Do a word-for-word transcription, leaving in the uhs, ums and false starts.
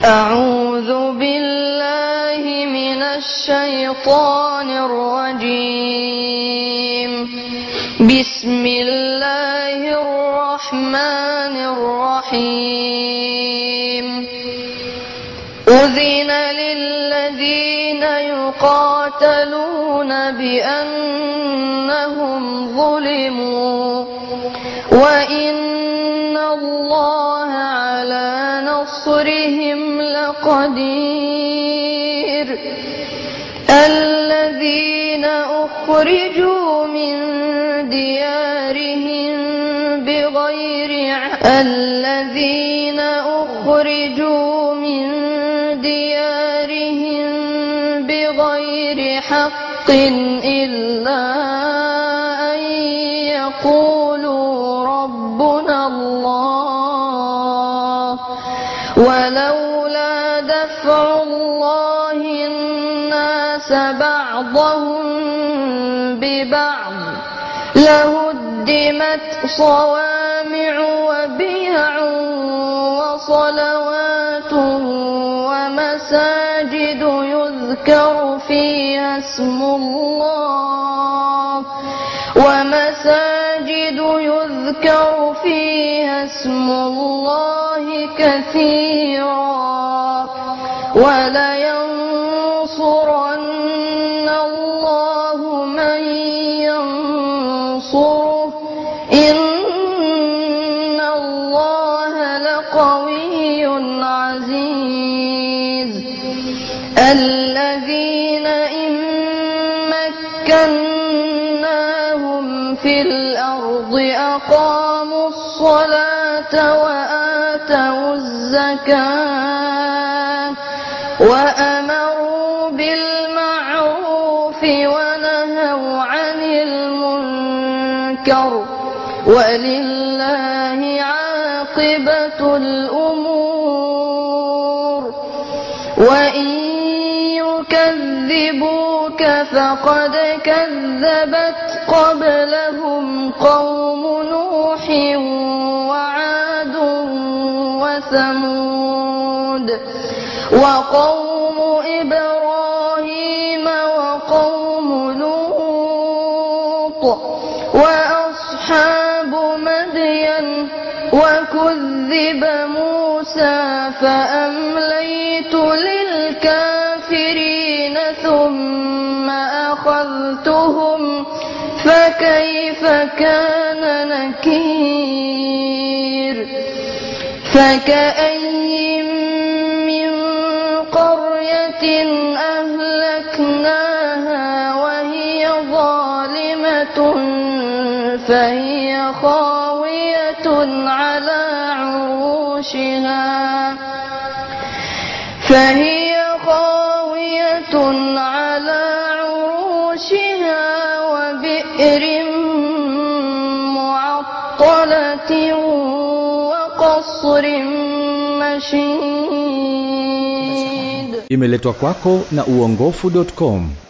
أعوذ بالله من الشيطان الرجيم. بسم الله الرحمن الرحيم. أذن للذين يقاتلون بأنهم ظلموا وإن الله على نصرهم لقدير. الذين أخرجوا من ديارهم بغير الذين أخرجوا من ديارهم بغير حق إلا أن يقولوا ربنا الله ولولا دفع الله الناس بعضهم ببعض لهدمت صوامع وبيع وصلوات ومساجد يذكر فيها اسم الله ومساجد يذكر فيها اسم الله كثيرا ولينصرن الله من ينصره إن الله لقوي عزيز. الذين إن مكناهم في الأرض أقاموا الصلاة وآتوا الزكاة وأمروا بالمعروف ونهوا عن المنكر ولله عاقبة الأمور. وإن يكذبوك فقد كذبت قبلهم قوم نوح وعاد وثمود وقوم إبراهيم وقوم لوط وأصحاب مدين وكذب موسى فأمليت للكافرين ثم أخذتهم فكيف كان نكير. فكأي من قرية أهلكناها وهي ظالمة فهي خاوية على عروشها فهي خاوية على عروشها وبئر معطلة وقصر مشيد. Imeletwa kwako na uongofu dot com.